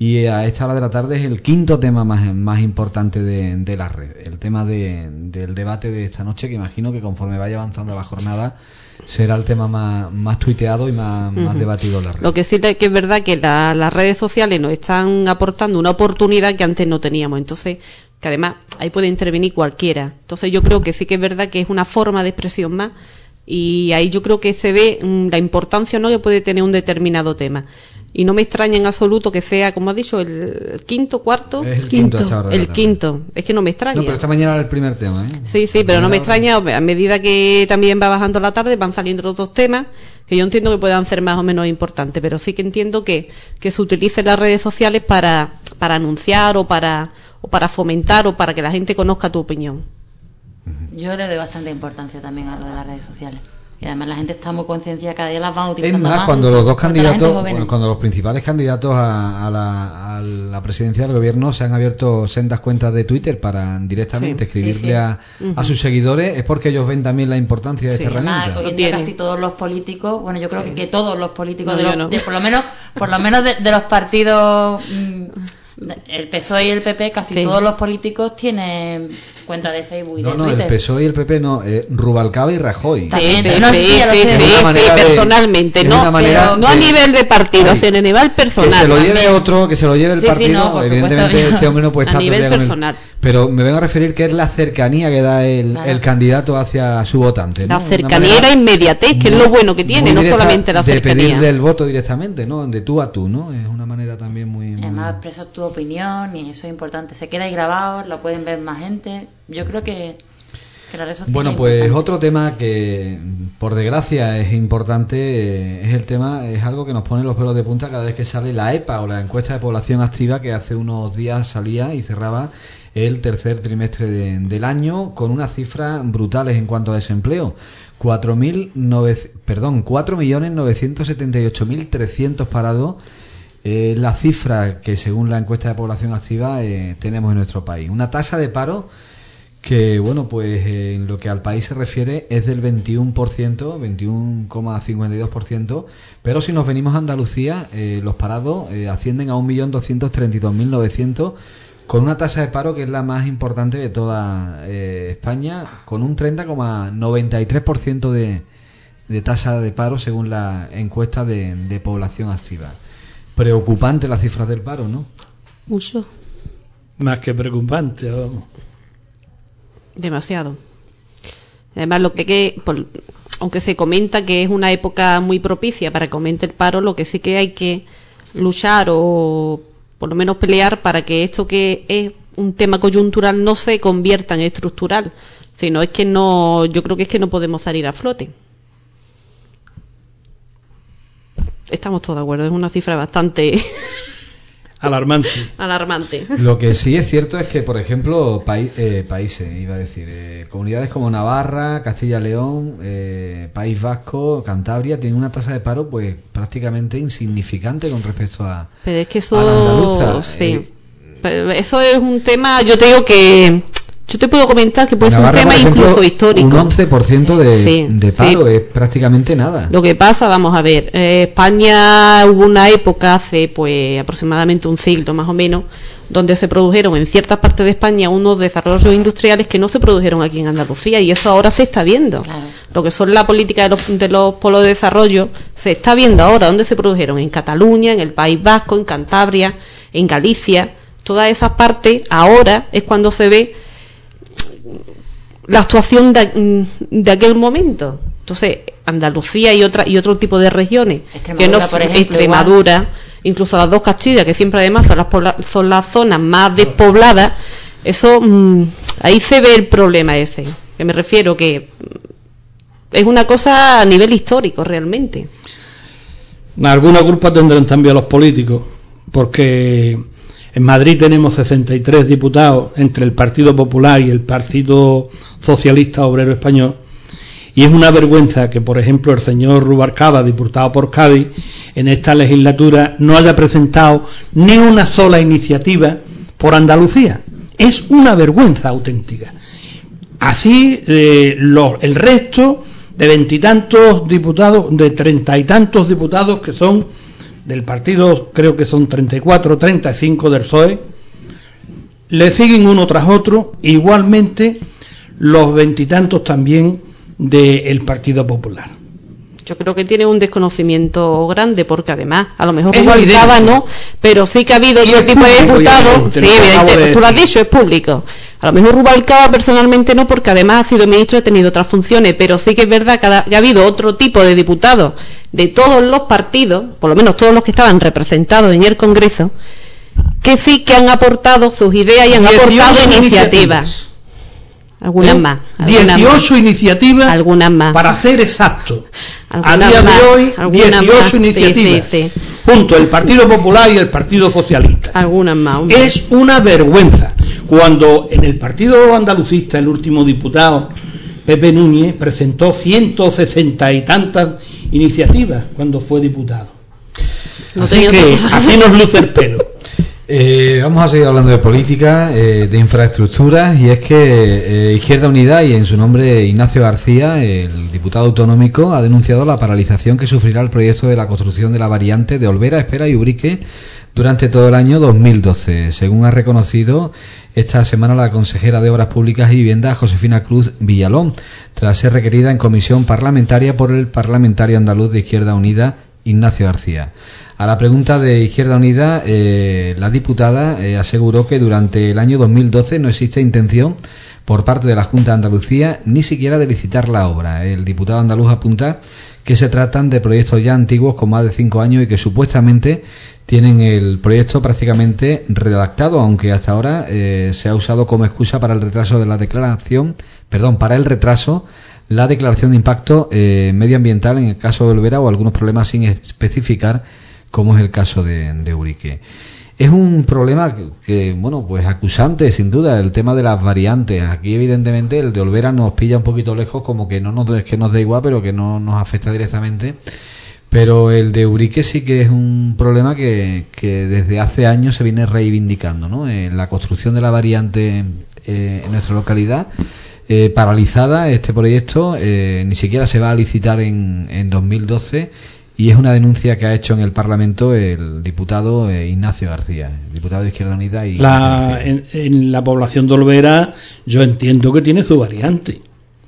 S1: y a esta hora de la tarde es el quinto tema más, más importante de, de la red, el tema de, del debate de esta noche, que imagino que conforme vaya avanzando la jornada será el tema más, más tuiteado y más, uh-huh. más debatido en la red.
S2: Lo que sí que es verdad que la, las redes sociales nos están aportando una oportunidad que antes no teníamos, entonces que además ahí puede intervenir cualquiera, entonces yo creo que sí que es verdad que es una forma de expresión más, y ahí yo creo que se ve mmm, la importancia, ¿no?, que puede tener un determinado tema. Y no me extraña en absoluto que sea, como ha dicho, el quinto, cuarto.
S1: Es el quinto.
S2: quinto el quinto. Es que no me extraña.
S1: No, pero esta mañana era el primer tema, ¿eh?
S2: Sí, sí, pero no me extraña. A medida que también va bajando la tarde, van saliendo los dos temas que yo entiendo que puedan ser más o menos importantes. Pero sí que entiendo que, que se utilicen las redes sociales para, para anunciar o para, o para fomentar o para que la gente conozca tu opinión.
S4: Yo le doy bastante importancia también a lo de las redes sociales. Y además la gente está muy concienciada, cada día las van utilizando
S1: más. Es más,
S4: más,
S1: cuando los dos candidatos, bueno, cuando los principales candidatos a, a, la, a la presidencia del gobierno se han abierto sendas cuentas de Twitter para directamente sí, escribirle sí, sí. A, uh-huh. a sus seguidores, es porque ellos ven también la importancia de sí. esta herramienta.
S4: Además, hoy en día casi todos los políticos, bueno, yo creo sí. que, que todos los políticos, no, de los, no. de, por lo menos, por lo menos de, de los partidos, mmm, el P S O E y el P P, casi sí. todos los políticos tienen cuenta de Facebook y
S1: no,
S4: de
S1: no,
S4: Twitter.
S1: No, el P S O E y el P P no, eh, Rubalcaba y Rajoy.
S2: Sí, sí, sí, no, sí, sí, sí, sí personalmente, no, pero no a nivel de partido, sino a nivel personal.
S1: Que se lo lleve
S2: también.
S1: otro, que se lo lleve el
S2: sí,
S1: partido,
S2: sí, no,
S1: evidentemente
S2: supuesto,
S1: este hombre no puede estar
S2: a nivel personal.
S1: El, pero me vengo a referir que es la cercanía que da el, claro. el candidato hacia su votante, ¿no?
S2: La cercanía y la inmediatez, que es lo bueno que tiene, no solamente la cercanía.
S1: De pedirle el voto directamente, ¿no? De tú a tú, ¿no? Es una manera también muy... muy...
S4: Además expresas tu opinión y eso es importante. Se queda ahí grabado, lo pueden ver más gente. Yo creo que...
S1: Bueno, pues otro tema que por desgracia es importante eh, es el tema, es algo que nos pone los pelos de punta cada vez que sale la E P A o la encuesta de población activa, que hace unos días salía y cerraba el tercer trimestre de, del año con unas cifras brutales en cuanto a desempleo. cuatro mil nove, perdón, cuatro millones novecientos setenta y ocho mil trescientos parados. Eh, la cifra que según la encuesta de población activa eh, tenemos en nuestro país. Una tasa de paro que, bueno, pues eh, en lo que al país se refiere es del veintiuno por ciento, veintiuno coma cincuenta y dos por ciento, pero si nos venimos a Andalucía, eh, los parados eh, ascienden a un millón doscientos treinta y dos mil novecientos, con una tasa de paro que es la más importante de toda eh, España, con un treinta coma noventa y tres por ciento de, de tasa de paro según la encuesta de, de población activa. Preocupante las cifras del paro, ¿no?
S2: Mucho.
S3: Más que preocupante, vamos.
S2: Demasiado. Además, lo que, que por, aunque se comenta que es una época muy propicia para que aumente el paro, lo que sí que hay que luchar o por lo menos pelear para que esto que es un tema coyuntural no se convierta en estructural, sino es que no, yo creo que es que no podemos salir a flote. Estamos todos de acuerdo, es una cifra bastante
S3: alarmante.
S2: Alarmante.
S1: Lo que sí es cierto es que, por ejemplo, paí- eh, países, iba a decir, eh, comunidades como Navarra, Castilla y León, eh, País Vasco, Cantabria, tienen una tasa de paro pues prácticamente insignificante con respecto a,
S2: Pero es que eso,
S1: a la andaluza.
S2: Sí.
S1: Eh,
S2: Pero eso es un tema, yo te digo que yo te puedo comentar que puede ser un tema ejemplo, incluso histórico.
S1: Un once por ciento de,
S2: sí,
S1: de paro
S2: sí.
S1: es prácticamente nada.
S2: Lo que pasa, vamos a ver, eh, España hubo una época hace pues aproximadamente un siglo más o menos, donde se produjeron en ciertas partes de España unos desarrollos industriales que no se produjeron aquí en Andalucía, y eso ahora se está viendo. Claro. Lo que son la política de los, de los polos de desarrollo se está viendo ahora. ¿Dónde se produjeron? En Cataluña, en el País Vasco, en Cantabria, en Galicia. Todas esas partes ahora es cuando se ve la actuación de, de aquel momento. Entonces, Andalucía y otra y otro tipo de regiones, que no, por ejemplo, Extremadura, igual. Incluso las dos Castillas, que siempre además son las, pobla, son las zonas más despobladas, eso mmm, ahí se ve el problema ese, que me refiero que es una cosa a nivel histórico realmente.
S3: Alguna culpa tendrán también los políticos, porque en Madrid tenemos sesenta y tres diputados entre el Partido Popular y el Partido Socialista Obrero Español, y es una vergüenza que, por ejemplo, el señor Rubalcaba, diputado por Cádiz, en esta legislatura no haya presentado ni una sola iniciativa por Andalucía. Es una vergüenza auténtica. Así, eh, lo, el resto de veintitantos diputados, de treinta y tantos diputados que son del partido, creo que son treinta y cuatro, treinta y cinco del P S O E, le siguen uno tras otro, igualmente los veintitantos también del Partido Popular.
S2: Yo creo que tiene un desconocimiento grande, porque además, a lo mejor
S3: Es
S2: Rubalcaba
S3: evidente.
S2: no, pero sí que ha habido
S3: Y
S2: otro
S3: es
S2: tipo de
S3: público,
S2: diputados.
S3: evidente,
S2: Sí,
S3: lo que acabo
S2: evidente,
S3: de
S2: tú lo has
S3: decir.
S2: dicho, es público. A lo mejor Rubalcaba personalmente no, porque además ha sido ministro y ha tenido otras funciones, pero sí que es verdad que ha, que ha habido otro tipo de diputados de todos los partidos, por lo menos todos los que estaban representados en el Congreso, que sí que han aportado sus ideas y han aportado
S3: dieciocho
S2: iniciativas. Algunas
S3: ¿Eh?
S2: más. Algunas
S3: dieciocho
S2: más.
S3: iniciativas
S2: Algunas más.
S3: para hacer exacto. A
S2: Algunas
S3: día
S2: más,
S3: de hoy,
S2: algunas
S3: dieciocho
S2: más.
S3: iniciativas.
S2: Sí, sí, sí.
S3: Junto el Partido Popular y el Partido Socialista.
S2: Algunas más. hombre.
S3: Es una vergüenza cuando en el Partido Andalucista el último diputado, Pepe Núñez, presentó ciento sesenta y tantas iniciativas cuando fue diputado.
S2: No
S3: Así
S2: tenía
S3: que
S2: otra-
S3: así nos luce el pelo.
S1: Eh, vamos a seguir hablando de política, eh, de infraestructuras, y es que eh, Izquierda Unida y en su nombre Ignacio García, el diputado autonómico, ha denunciado la paralización que sufrirá el proyecto de la construcción de la variante de Olvera, Espera y Ubrique durante todo el año dos mil doce, según ha reconocido esta semana la consejera de Obras Públicas y Vivienda, Josefina Cruz Villalón, tras ser requerida en comisión parlamentaria por el parlamentario andaluz de Izquierda Unida, Ignacio García. A la pregunta de Izquierda Unida, eh, la diputada eh, aseguró que durante el año dos mil doce no existe intención por parte de la Junta de Andalucía ni siquiera de licitar la obra. El diputado andaluz apunta que se tratan de proyectos ya antiguos con más de cinco años y que supuestamente tienen el proyecto prácticamente redactado, aunque hasta ahora eh, se ha usado como excusa para el retraso de la declaración, perdón, para el retraso la declaración de impacto eh, medioambiental en el caso de Olvera o algunos problemas sin especificar, como es el caso de, de Ubrique. Es un problema que, que, bueno, pues acusante, sin duda, el tema de las variantes. Aquí, evidentemente, el de Olvera nos pilla un poquito lejos, como que no nos, es que nos da igual, pero que no nos afecta directamente. Pero el de Ubrique sí que es un problema que, que desde hace años se viene reivindicando, ¿no? En la construcción de la variante eh, en nuestra localidad, eh, paralizada este proyecto, eh, ni siquiera se va a licitar en, en dos mil doce. Y es una denuncia que ha hecho en el Parlamento el diputado eh, Ignacio García, el diputado de Izquierda Unida. Y
S3: La, en, en la población de Olvera yo entiendo que tiene su variante.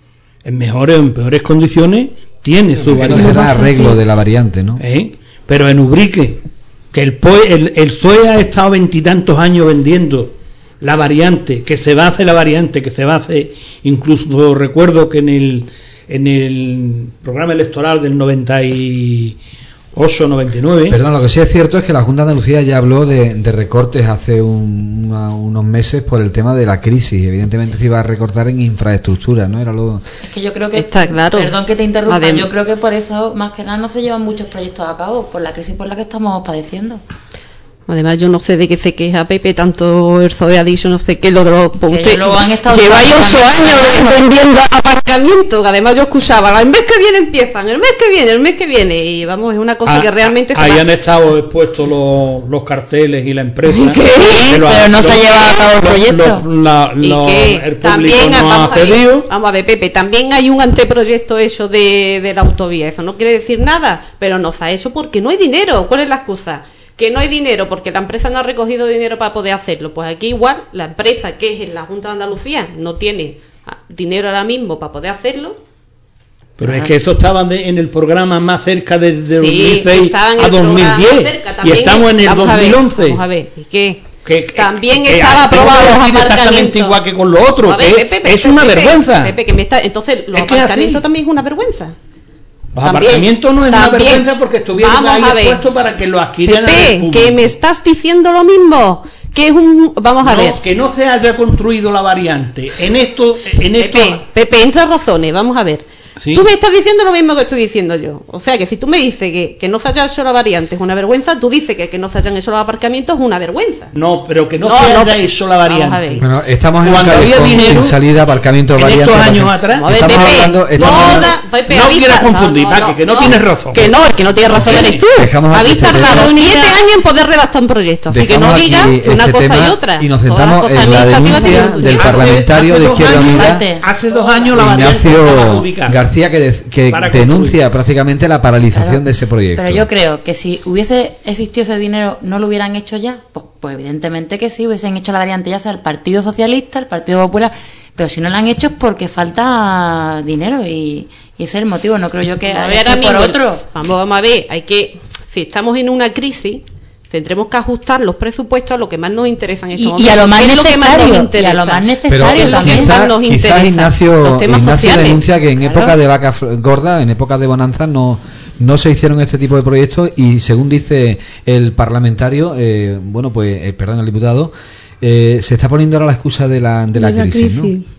S3: En mejores o en peores condiciones tiene su
S1: no
S3: variante.
S1: será arreglo de la variante, ¿no?
S3: ¿Eh? Pero en Ubrique, que el, P O E, el, el P S O E ha estado veintitantos años vendiendo la variante, que se va a hacer la variante, que se va a hacer, incluso recuerdo que en el en el programa electoral del noventa y ocho noventa y nueve.
S1: Perdón, lo que sí es cierto es que la Junta de Andalucía ya habló de, de recortes hace un, una, unos meses por el tema de la crisis. Evidentemente se iba a recortar en infraestructuras, ¿no? Era lo...
S4: Es que yo creo que...
S2: Está claro.
S4: Perdón que te interrumpa,
S2: Adem-
S4: yo creo que por eso, más que nada, no se llevan muchos proyectos a cabo, por la crisis por la que estamos padeciendo.
S2: Además, yo no sé de qué se queja Pepe, tanto el P S O E ha dicho, no sé qué, lo de los... pues
S4: Que
S2: usted-
S4: luego han estado
S2: lleváis ocho
S4: trabajando.
S2: años vendiendo aparcamientos, que además yo escuchaba, el mes que viene empiezan, el mes que viene, el mes que viene, y vamos, es una cosa
S3: Ah,
S2: que realmente... se
S3: ahí
S2: va-
S3: han estado expuestos los, los carteles y la empresa.
S2: ¿Qué?
S3: Que lo-
S4: Pero no se
S3: lo-
S4: ha llevado a cabo el
S3: lo-
S4: proyecto.
S3: lo- la-
S2: Y
S3: lo-
S2: que
S3: el público
S2: también
S3: no ha
S2: vamos, a ver,
S3: cedido.
S2: vamos a ver, Pepe, también hay un anteproyecto hecho de, de la autovía, eso no quiere decir nada, pero no se ha hecho porque no hay dinero. ¿Cuál es la excusa? Que no hay dinero porque la empresa no ha recogido dinero para poder hacerlo. Pues aquí igual la empresa, que es en la Junta de Andalucía, no tiene ah, dinero ahora mismo para poder hacerlo.
S3: Pero es que eso estaba de- en el programa más cerca de, de
S2: Sí,
S3: dos mil seis
S2: estaba en
S3: a
S2: el programa
S3: dos mil diez
S2: cerca,
S3: y
S2: también-
S3: estamos en el
S2: vamos a ver,
S3: dos mil once.
S2: Vamos a ver, ¿y qué?
S3: Que-
S2: También
S3: que- que
S2: estaba
S3: tengo que
S2: aprobado los
S3: decir exactamente
S2: aparcamientos.
S3: igual que con lo otro,
S2: A ver,
S3: que
S2: Pepe, Pepe,
S3: es una
S2: Pepe,
S3: vergüenza.
S2: Pepe, que me está, entonces los
S3: Es que es
S2: aparcamientos
S3: así.
S2: también es una vergüenza.
S3: Los
S2: También,
S3: aparcamientos no es una
S2: también.
S3: vergüenza porque estuvieron
S2: Vamos
S3: ahí
S2: a ver.
S3: expuestos para que lo adquirieran el
S2: Pepe,
S3: público.
S2: que me estás diciendo lo mismo, que es un... Vamos a
S3: No,
S2: ver.
S3: que no se haya construido la variante en esto en esto
S2: Pepe, Pepe, entra razones, vamos a ver.
S3: Sí.
S2: Tú me estás diciendo lo mismo que estoy diciendo yo. O sea, que si tú me dices que, que no se haya hecho la variante es una vergüenza, tú dices que que no se hayan hecho los aparcamientos es una vergüenza.
S3: no, pero que no,
S2: No,
S3: se
S2: no,
S3: haya
S2: pero-
S3: hecho la
S2: vamos a
S3: variante.
S2: ver.
S1: Bueno, estamos en un
S3: Cuando había
S1: callejón
S3: dinero,
S1: sin salida, aparcamiento
S3: en
S1: variante.
S3: estos años
S1: aparcamiento.
S3: atrás,
S2: Vamos a ver,
S1: Estamos
S2: Pepe,
S1: hablando- estamos
S2: toda-
S1: hablando-
S2: Pepe,
S3: No
S2: habéis
S3: quieras
S2: tardado-
S3: confundir, Paque, que no tienes razón.
S2: Que no, el que no tiene razón
S3: Pepe,
S2: eres tú.
S1: dejamos aquí
S2: Habéis
S1: este
S2: tardado
S1: tema.
S2: siete años en poder redactar un proyecto, así que no
S1: Dejamos
S2: digas
S1: aquí
S2: que una
S1: este
S2: cosa
S1: tema
S2: y otra.
S1: y nos
S2: Todas las
S1: centramos
S2: cosas
S1: en la
S2: administrativas
S1: denuncia
S2: tienen su
S1: del
S2: tiempo.
S1: parlamentario
S3: Hace
S1: de
S3: dos
S1: Izquierda
S3: años-
S1: Unida,
S4: Unida.
S3: Hace dos años la variante estaba
S1: Ignacio
S3: adjudicada.
S1: García que, de, que denuncia prácticamente la paralización claro, de ese proyecto.
S4: Pero yo creo que si hubiese existido ese dinero, ¿no lo hubieran hecho ya? Pues, pues evidentemente que sí, hubiesen hecho la variante ya sea el Partido Socialista, el Partido Popular, pero si no lo han hecho es porque falta dinero y, y ese es el motivo. No creo yo que
S2: a ver, por otro. Vamos, vamos a ver, hay que, si estamos en una crisis, tendremos que ajustar los presupuestos a lo que más nos interesa en estos momentos.
S4: Y a lo más necesario, y a lo más necesario también.
S1: Quizás, nos interesa, quizás Ignacio, Ignacio denuncia que en claro. época de vacas gordas, en época de bonanzas, no, no se hicieron este tipo de proyectos y según dice el parlamentario, eh, bueno, pues, eh, perdón, el diputado, eh, se está poniendo ahora la excusa de la, de la, de la crisis, crisis. ¿no?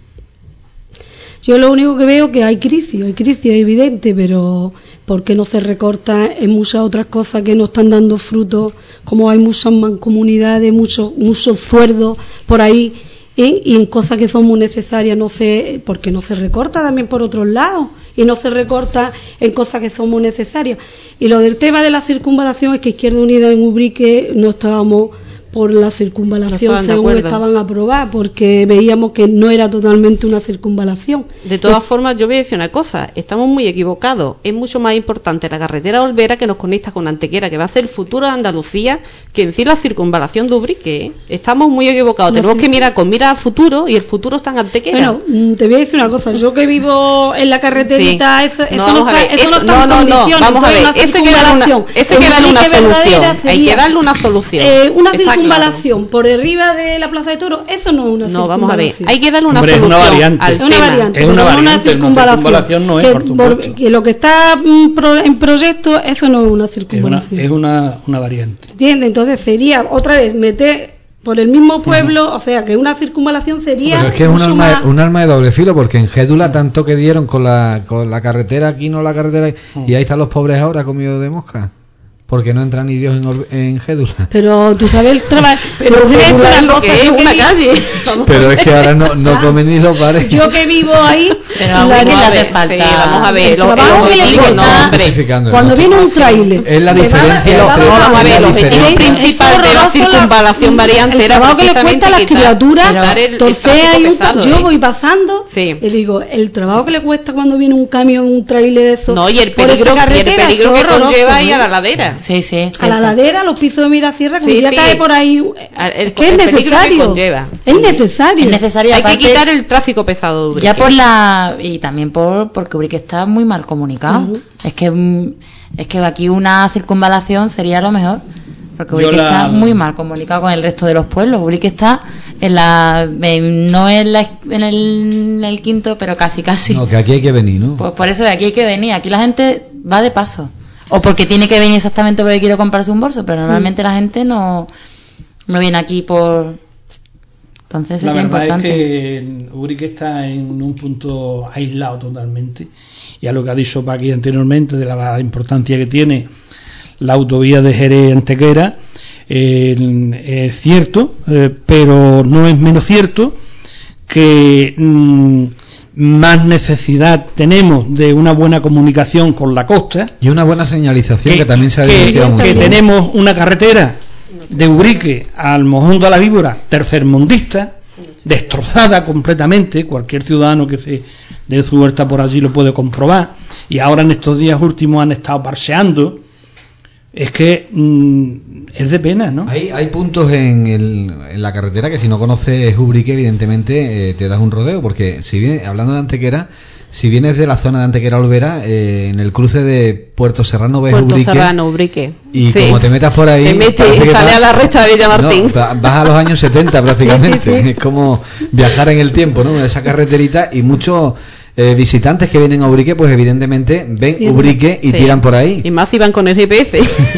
S5: Yo lo único que veo que hay crisis, hay crisis evidente, pero ¿por qué no se recorta en muchas otras cosas que no están dando frutos? Como hay muchas mancomunidades, muchos muchos sueldos por ahí, ¿eh? Y en cosas que son muy necesarias, no sé, ¿por qué no se recorta también por otros lados? Y no se recorta en cosas que son muy necesarias. Y lo del tema de la circunvalación es que Izquierda Unida en Ubrique no estábamos por la circunvalación no según estaban aprobadas, porque veíamos que no era totalmente una circunvalación.
S2: De todas es, formas, yo voy a decir una cosa, estamos muy equivocados. Es mucho más importante la carretera Olvera que nos conecta con Antequera, que va a ser el futuro de Andalucía, que en sí la circunvalación de Ubrique. ¿eh? Estamos muy equivocados. No, Tenemos sí. que mirar con mira al futuro y el futuro está en Antequera.
S5: Bueno, te voy a decir una cosa. Yo que vivo en la carreterita, sí. eso, eso no, no, está, eso eso, no está
S2: no,
S5: en
S2: no, no, vamos a ver. Ese que darle una, ese que darle una solución. Hay que darle una solución.
S5: Eh, una circunvalación Claro. por arriba de la Plaza de Toros, eso no es una
S2: no, vamos a ver, hay que darle una
S3: Hombre,
S2: solución
S3: es una variante.
S2: al
S5: es una
S2: tema.
S5: variante,
S3: es una
S5: pero
S3: variante,
S5: no una circunvalación,
S3: circunvalación no es,
S5: que,
S3: por supuesto.
S5: que lo que está en proyecto, eso no es una circunvalación.
S3: Es una, es una, una variante.
S5: ¿Entiendes? Entonces sería otra vez meter por el mismo pueblo, uh-huh. o sea, que una circunvalación sería...
S1: Pero es que es un arma, más... un arma de doble filo, porque en Gédula tanto que dieron con la, con la carretera aquí, no la carretera, uh-huh. y ahí están los pobres ahora comidos de mosca. Porque no entra ni Dios en, en Gédula.
S5: Pero tú sabes el trabajo.
S2: Pero Gédula es lo que es una calle.
S1: Pero es que ahora no, no comen ni los pares.
S5: Yo que vivo ahí.
S4: Pero a quién le hace falta.
S2: Sí, vamos a ver.
S5: El lo, trabajo que le cuesta. No, cuando viene un tráiler.
S1: Es la diferencia.
S2: Vamos a ver. El objetivo principal de la circunvalación variante era.
S5: El trabajo que le cuesta a las criaturas. Entonces yo voy pasando. Y digo, el trabajo que le cuesta cuando viene un camión, un tráiler de eso.
S2: No, y el peligro que conlleva ahí a la ladera.
S4: Sí, sí.
S5: A la ladera, a los pisos de Mirasierra, como sí, ya sí. cae por ahí. El, es que es necesario. Que es necesario.
S4: Es necesario.
S2: Hay aparte, que quitar el tráfico pesado. Ubrique.
S4: Ya por la. Y también por porque Ubrique está muy mal comunicado. Uh-huh. Es que es que aquí una circunvalación sería lo mejor. Porque Ubrique la... está muy mal comunicado con el resto de los pueblos. Ubrique está en la. En, no en, la, en, el, en el quinto, pero casi, casi.
S1: No, que aquí hay que venir, ¿no?
S4: Pues por eso de aquí hay que venir. Aquí la gente va de paso. O porque tiene que venir exactamente porque quiere comprarse un bolso, pero normalmente mm. la gente no, no viene aquí por... Entonces sería importante.
S3: La verdad es que Ubrique está en un punto aislado totalmente, y a lo que ha dicho Paqui anteriormente de la importancia que tiene la autovía de Jerez-Antequera, eh, es cierto, eh, pero no es menos cierto que... Mmm, más necesidad tenemos de una buena comunicación con la costa
S1: y una buena señalización que, que también se ha denunciado mucho.
S3: Que tenemos una carretera de Ubrique al Mojón de la Víbora tercermundista, destrozada completamente. Cualquier ciudadano que se dé su vuelta por allí lo puede comprobar, y ahora en estos días últimos han estado parseando. Es que mmm, es de pena, ¿no?
S1: Hay, hay puntos en, el, en la carretera que si no conoces Ubrique, evidentemente eh, te das un rodeo, porque si vienes, hablando de Antequera, si vienes de la zona de Antequera Olvera, eh, en el cruce de Puerto Serrano ves
S2: Puerto
S1: Ubrique.
S2: Serrano, Ubrique.
S1: Y sí. como te metas por ahí...
S2: Te metes y sale a la recta de Villamartín.
S1: No, vas a los años setenta prácticamente.
S2: Sí, sí, sí.
S1: Es como viajar en el tiempo, ¿no? Esa carreterita, y muchos... Eh, visitantes que vienen a Ubrique, pues evidentemente ven sí, Ubrique y sí. tiran por ahí.
S2: Y más si van con el G P S.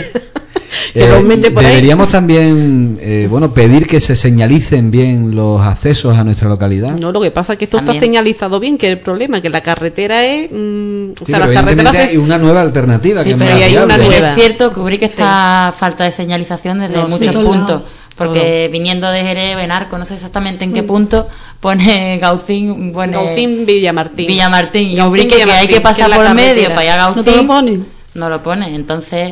S2: que
S1: eh,
S2: los mete por
S1: deberíamos
S2: ahí.
S1: también eh, bueno, pedir que se señalicen bien los accesos a nuestra localidad.
S2: No, lo que pasa es que esto también está señalizado bien, que el problema que la carretera es mmm,
S1: sí,
S2: o sea, las carreteras
S1: hay una nueva alternativa
S4: sí,
S1: que
S4: pero
S1: es
S4: hay una
S2: nueva.
S4: Es cierto que Ubrique está sí. falta de señalización desde no, muchos sí, puntos. Porque todo. Viniendo de Jerez, Benarco, no sé exactamente en qué punto, pone Gaucín, pone
S2: Gaucín Villamartín.
S4: Villamartín. Y Ubrique, que hay que pasar por medio para ir a Gaucín.
S5: ¿No te lo pone?
S4: No lo pone. Entonces,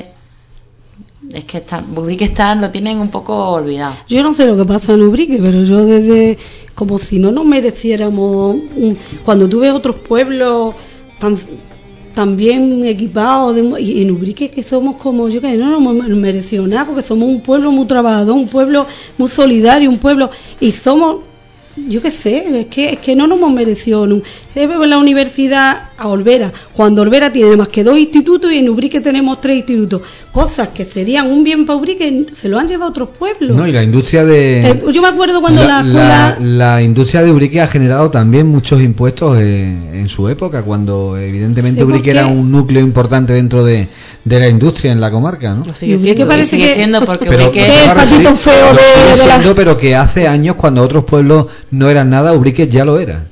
S4: es que está, Ubrique está, lo tienen un poco olvidado.
S5: Yo no sé lo que pasa en Ubrique, pero yo desde, como si no nos mereciéramos, un, cuando tú ves otros pueblos tan, tan bien equipados, de, y en Ubrique que somos como, yo que no nos hemos merecido nada, porque somos un pueblo muy trabajador, un pueblo muy solidario, un pueblo, y somos, yo qué sé, es que es que no nos hemos merecido nunca. En la universidad a Olvera, cuando Olvera tiene más que dos institutos y en Ubrique tenemos tres institutos, cosas que serían un bien para Ubrique se lo han llevado a otros pueblos.
S1: No, y la industria de
S5: eh, yo me acuerdo cuando
S1: la,
S5: la,
S1: la,
S5: escuela...
S1: la industria de Ubrique ha generado también muchos impuestos eh, en su época, cuando evidentemente
S5: Sí,
S1: Ubrique
S5: porque-
S1: era un núcleo importante dentro de, de la industria en la comarca, ¿no?
S2: Lo sigue
S5: Y Ubrique
S2: siendo.
S5: parece
S4: sigue
S5: que-
S4: siendo porque
S1: Pero,
S4: Ubrique-
S1: pero
S5: ¿Qué
S1: te vas a
S5: patito
S1: referir-
S5: feo
S1: lo
S5: de-
S1: sigue
S5: de la-
S1: siendo, pero que hace años, cuando otros pueblos no eran nada, Ubrique ya lo era.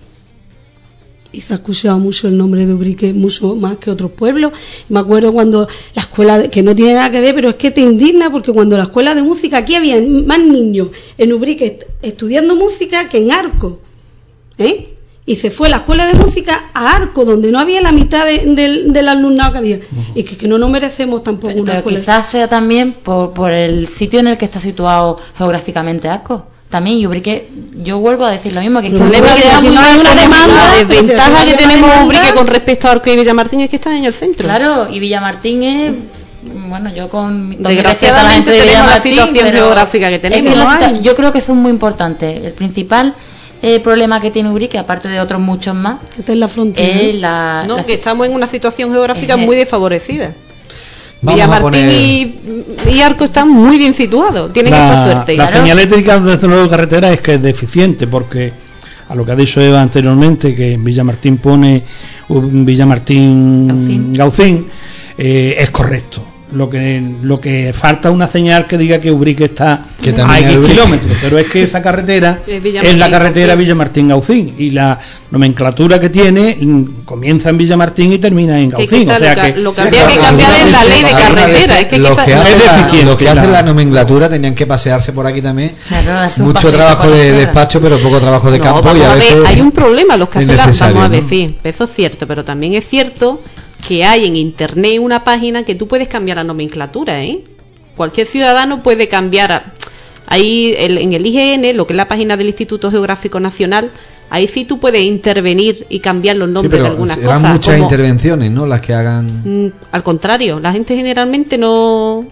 S5: Y se ha escuchado mucho el nombre de Ubrique, mucho más que otros pueblos. Me acuerdo cuando la escuela, de- que no tiene nada que ver, pero es que te indigna, porque cuando la escuela de música, aquí había más niños en Ubrique est- estudiando música que en Arco, ¿eh? Y se fue la escuela de música a Arco, donde no había la mitad de- del, del alumnado que había. Y que, que no nos merecemos tampoco
S4: Pero,
S5: una
S4: pero
S5: escuela.
S4: quizás sea también por, por el sitio en el que está situado geográficamente Asco. También, y Ubrique, yo vuelvo a decir lo mismo, que es que
S5: El problema
S4: Ubrique
S5: es que
S4: da
S5: si
S4: muy
S5: no hay
S4: mal
S5: una
S4: comunicado.
S5: demanda,
S2: La
S5: pues,
S2: desventaja
S5: si
S2: que
S5: no hay
S2: tenemos
S5: demanda-
S2: Ubrique con respecto a Arco y Villamartín es que están en el centro.
S4: Claro, y Villamartín es, bueno, yo con mi- con mi respeto a la
S2: Desgraciadamente
S4: gente de
S2: tenemos la
S4: Villamartín,
S2: situación
S4: pero
S2: geográfica que
S4: es
S2: tenemos.
S4: la
S5: No
S4: situa-
S5: hay.
S4: yo creo que eso es muy importante. El principal eh, problema que tiene Ubrique, aparte de otros muchos más,
S5: Que está en la frontera.
S4: es la,
S2: No,
S4: la-
S2: que estamos en una situación geográfica
S4: Eh,
S2: muy desfavorecida.
S1: Vamos a
S2: Villamartín
S1: poner-
S2: y, y Arco están muy bien situados, tienen
S3: la,
S2: esa suerte.
S3: la
S2: Claro.
S3: señalética de esta nueva carretera es que es deficiente, porque a lo que ha dicho Eva anteriormente, que en Villamartín pone un Villamartín
S4: Gaucín.
S3: Gaucín, eh, es correcto. Lo que lo que falta es una señal que diga que Ubrique está
S1: Que
S3: a
S1: también es
S3: X
S1: Ubrique.
S3: kilómetros, pero es que esa carretera
S2: Es Villamartín
S3: es la carretera
S2: Gaucín.
S3: Villamartín-Gaucín, y la nomenclatura que tiene mm, comienza en Villamartín y termina en
S2: Que
S3: Gaucín.
S2: quizá
S3: O sea
S2: lo, ca-
S3: que
S2: lo que habría que cambiar es la ley de carretera. Es que
S1: lo
S2: quizá-
S1: que hace,
S3: Es
S1: la,
S3: deficiente,
S1: lo que hace
S3: la-
S1: la nomenclatura tenían que pasearse por aquí también.
S4: Claro, hace un
S1: Mucho
S4: paseíto
S1: trabajo
S4: por la
S1: de
S4: sierra.
S1: despacho, pero poco trabajo de
S2: No,
S1: campo.
S2: vamos
S1: Y a
S2: a ver,
S1: veces
S2: hay un problema, los que
S1: es
S2: hacen la,
S1: necesario,
S2: vamos a
S1: ¿no?
S2: decir, eso es cierto, pero también es cierto que hay en internet una página que tú puedes cambiar la nomenclatura, ¿eh? Cualquier ciudadano puede cambiar. a- Ahí el- en el I G N, lo que es la página del Instituto Geográfico Nacional, ahí sí tú puedes intervenir y cambiar los
S1: Sí,
S2: nombres
S1: pero
S2: de algunas
S1: serán
S2: cosas.
S1: muchas
S2: como-
S1: intervenciones, ¿no? Las que hagan.
S2: Mm, al contrario, la gente generalmente no.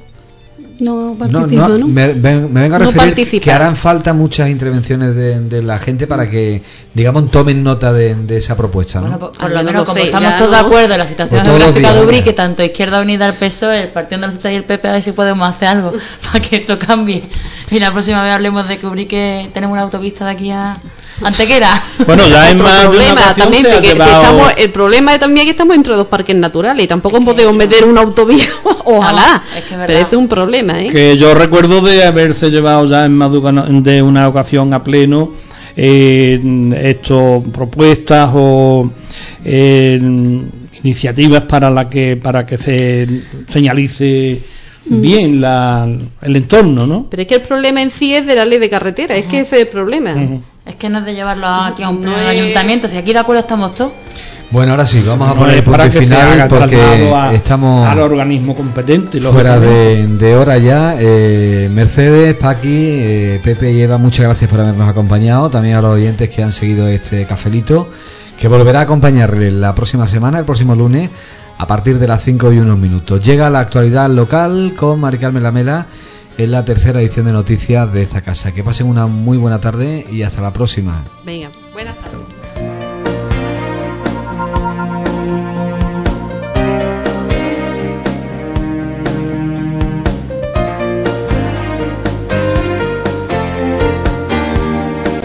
S5: No
S1: No,
S5: participa,
S1: no,
S5: ¿no?
S1: Me, ven- me vengo a
S2: No
S1: referir
S2: participa.
S1: que harán falta muchas intervenciones de, de la gente para que, digamos, tomen nota de, de esa propuesta, ¿no?
S4: Bueno, por, por
S2: Ah,
S4: lo
S2: yo no
S4: menos
S2: lo
S4: como
S2: sé,
S4: estamos
S2: ya
S4: todos de
S2: no.
S4: acuerdo en la situación
S1: Pues todos los
S4: geográfica
S1: días,
S4: de Ubrique,
S1: ¿no?
S4: tanto Izquierda Unida, el P S O E, el Partido Andalucista y el P P, a ver si podemos hacer algo para que esto cambie. Y la próxima vez hablemos de que Ubrique tenemos una autopista de aquí a Antequera.
S3: bueno, ya es
S2: Otro
S3: más de una
S2: problema
S3: ocasión
S2: también,
S3: se ha
S2: que- que
S3: llevado-
S2: estamos- el problema es también que estamos dentro de dos parques naturales y tampoco podemos
S4: eso.
S2: meter una autovía, ojalá,
S4: No, es que es verdad.
S2: pero ese es un problema, ¿eh?
S3: que yo recuerdo de haberse llevado ya en más de una- de una ocasión a pleno eh, esto propuestas o eh, iniciativas para la que para que se señalice bien la, el entorno, ¿no?
S2: Pero es que el problema en sí es de la ley de carretera, es que ese es el problema.
S3: Ujú.
S4: Es que no es de llevarlo aquí a un
S2: No
S4: pleno
S2: es-
S4: ayuntamiento, si aquí de acuerdo estamos todos.
S1: Bueno, ahora sí, vamos a
S3: No
S1: poner
S3: es
S1: el punto
S3: para que se
S1: final
S3: haga
S1: porque
S3: trasladado a-
S1: estamos
S3: al organismo competente,
S1: fuera
S3: lógicamente.
S1: de, de hora ya. Eh, Mercedes, Paqui, eh, Pepe y Eva, muchas gracias por habernos acompañado. También a los oyentes que han seguido este cafelito, que volverá a acompañarles la próxima semana, el próximo lunes, a partir de las cinco y unos minutos. Llega la actualidad local con Mari Carmen Lamela en la tercera edición de noticias de esta casa. Que pasen una muy buena tarde y hasta la próxima.
S2: Venga, buenas tardes.